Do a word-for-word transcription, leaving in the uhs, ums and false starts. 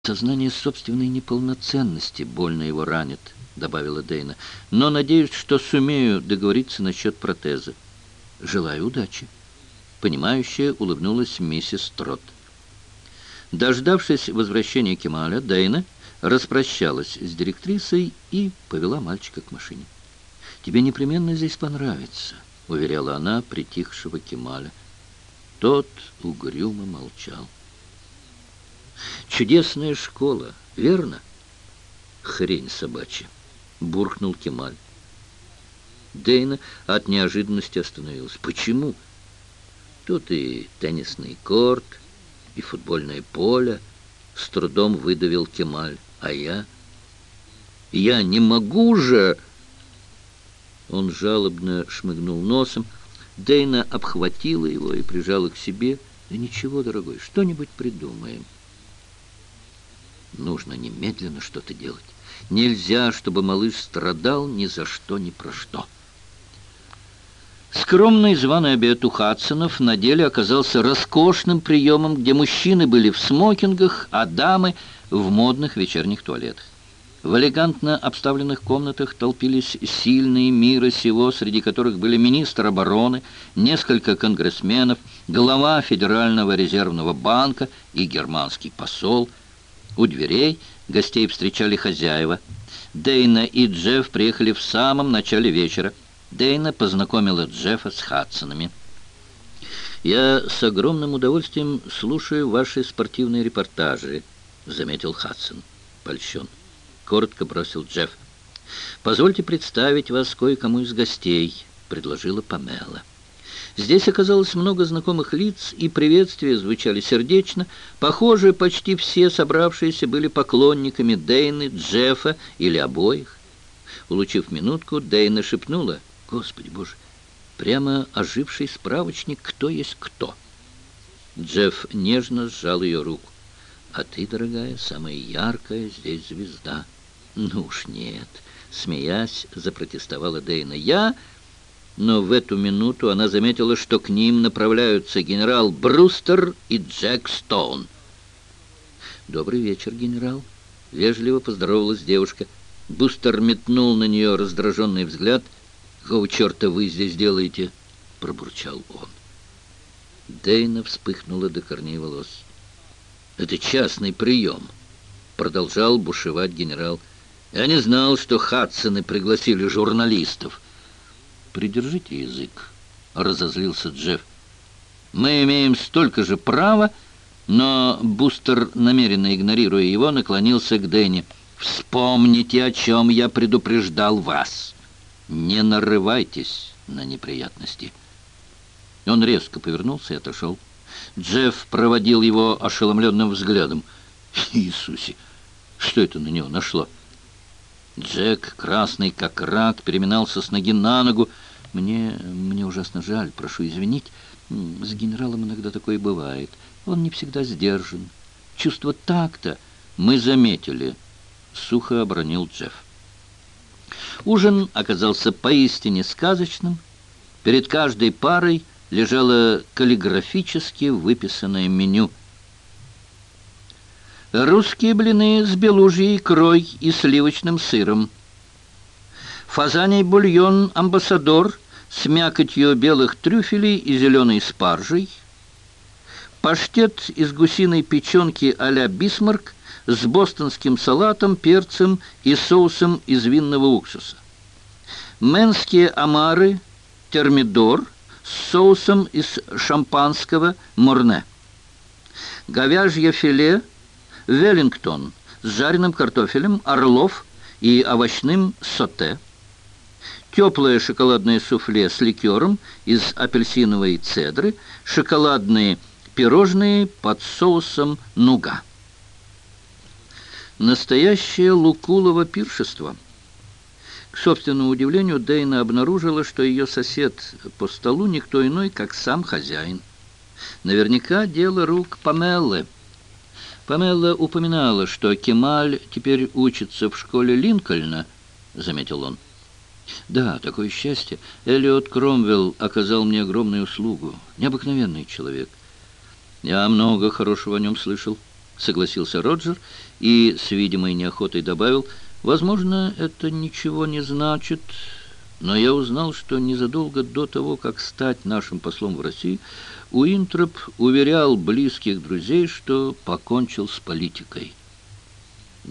«Сознание собственной неполноценности больно его ранит», — добавила Дейна. «Но надеюсь, что сумею договориться насчет протеза. Желаю удачи». Понимающая улыбнулась миссис Тротт. Дождавшись возвращения Кемаля, Дейна распрощалась с директрисой и повела мальчика к машине. «Тебе непременно здесь понравится», — уверяла она притихшего Кемаля. Тот угрюмо молчал. «Чудесная школа, верно?» «Хрень собачья», — буркнул Кемаль. Дейна от неожиданности остановилась. «Почему?» «Тут и теннисный корт, и футбольное поле», — с трудом выдавил Кемаль. «А я? Я не могу же!» Он жалобно шмыгнул носом. Дейна обхватила его и прижала к себе. «Да ничего, дорогой, что-нибудь придумаем». Нужно немедленно что-то делать. Нельзя, чтобы малыш страдал ни за что, ни про что. Скромный званый обед у Хадсонов на деле оказался роскошным приемом, где мужчины были в смокингах, а дамы в модных вечерних туалетах. В элегантно обставленных комнатах толпились сильные мира сего, среди которых были министр обороны, несколько конгрессменов, глава Федерального резервного банка и германский посол. У дверей гостей встречали хозяева. Дейна и Джефф приехали в самом начале вечера. Дейна познакомила Джеффа с Хадсонами. «Я с огромным удовольствием слушаю ваши спортивные репортажи», — заметил Хадсон. «Польщен», — коротко бросил Джефф. «Позвольте представить вас кое-кому из гостей», — предложила Памела. Здесь оказалось много знакомых лиц, и приветствия звучали сердечно. Похоже, почти все собравшиеся были поклонниками Дейны, Джеффа или обоих. Улучив минутку, Дейна шепнула: «Господи Боже, прямо оживший справочник, кто есть кто». Джефф нежно сжал ее руку. «А ты, дорогая, самая яркая здесь звезда». «Ну уж нет», — смеясь, запротестовала Дейна. «Я...» Но в эту минуту она заметила, что к ним направляются генерал Брустер и Джек Стоун. «Добрый вечер, генерал», — вежливо поздоровалась девушка. Бустер метнул на нее раздраженный взгляд. «Какого черта вы здесь делаете?» — пробурчал он. Дейна вспыхнула до корней волос. «Это частный прием», — продолжал бушевать генерал. «Я не знал, что Хадсоны пригласили журналистов». «Придержите язык», — разозлился Джефф. «Мы имеем столько же права», но Бустер, намеренно игнорируя его, наклонился к Дейне. «Вспомните, о чем я предупреждал вас. Не нарывайтесь на неприятности». Он резко повернулся и отошел. Джефф проводил его ошеломленным взглядом. «Иисусе, что это на него нашло?» Джек, красный как рак, переминался с ноги на ногу. «Мне, мне ужасно жаль, прошу извинить. С генералом иногда такое бывает. Он не всегда сдержан. Чувство такта мы заметили», — сухо обронил Джефф. Ужин оказался поистине сказочным. Перед каждой парой лежало каллиграфически выписанное меню. Русские блины с белужьей икрой и сливочным сыром. Фазаний бульон «Амбассадор» с мякотью белых трюфелей и зеленой спаржей. Паштет из гусиной печенки а-ля Бисмарк с бостонским салатом, перцем и соусом из винного уксуса. Менские омары термидор с соусом из шампанского Морне. Говяжье филе Веллингтон с жареным картофелем, орлов и овощным соте. Теплое шоколадное суфле с ликером из апельсиновой цедры, шоколадные пирожные под соусом нуга. Настоящее Лукулово пиршество. К собственному удивлению, Дейна обнаружила, что ее сосед по столу никто иной, как сам хозяин. Наверняка дело рук Памеллы. Памелла упоминала, что Кемаль теперь учится в школе Линкольна, — заметил он. «Да, такое счастье. Эллиот Кромвелл оказал мне огромную услугу. Необыкновенный человек. Я много хорошего о нем слышал», — согласился Роджер и с видимой неохотой добавил: «Возможно, это ничего не значит, но я узнал, что незадолго до того, как стать нашим послом в России, Уинтроп уверял близких друзей, что покончил с политикой».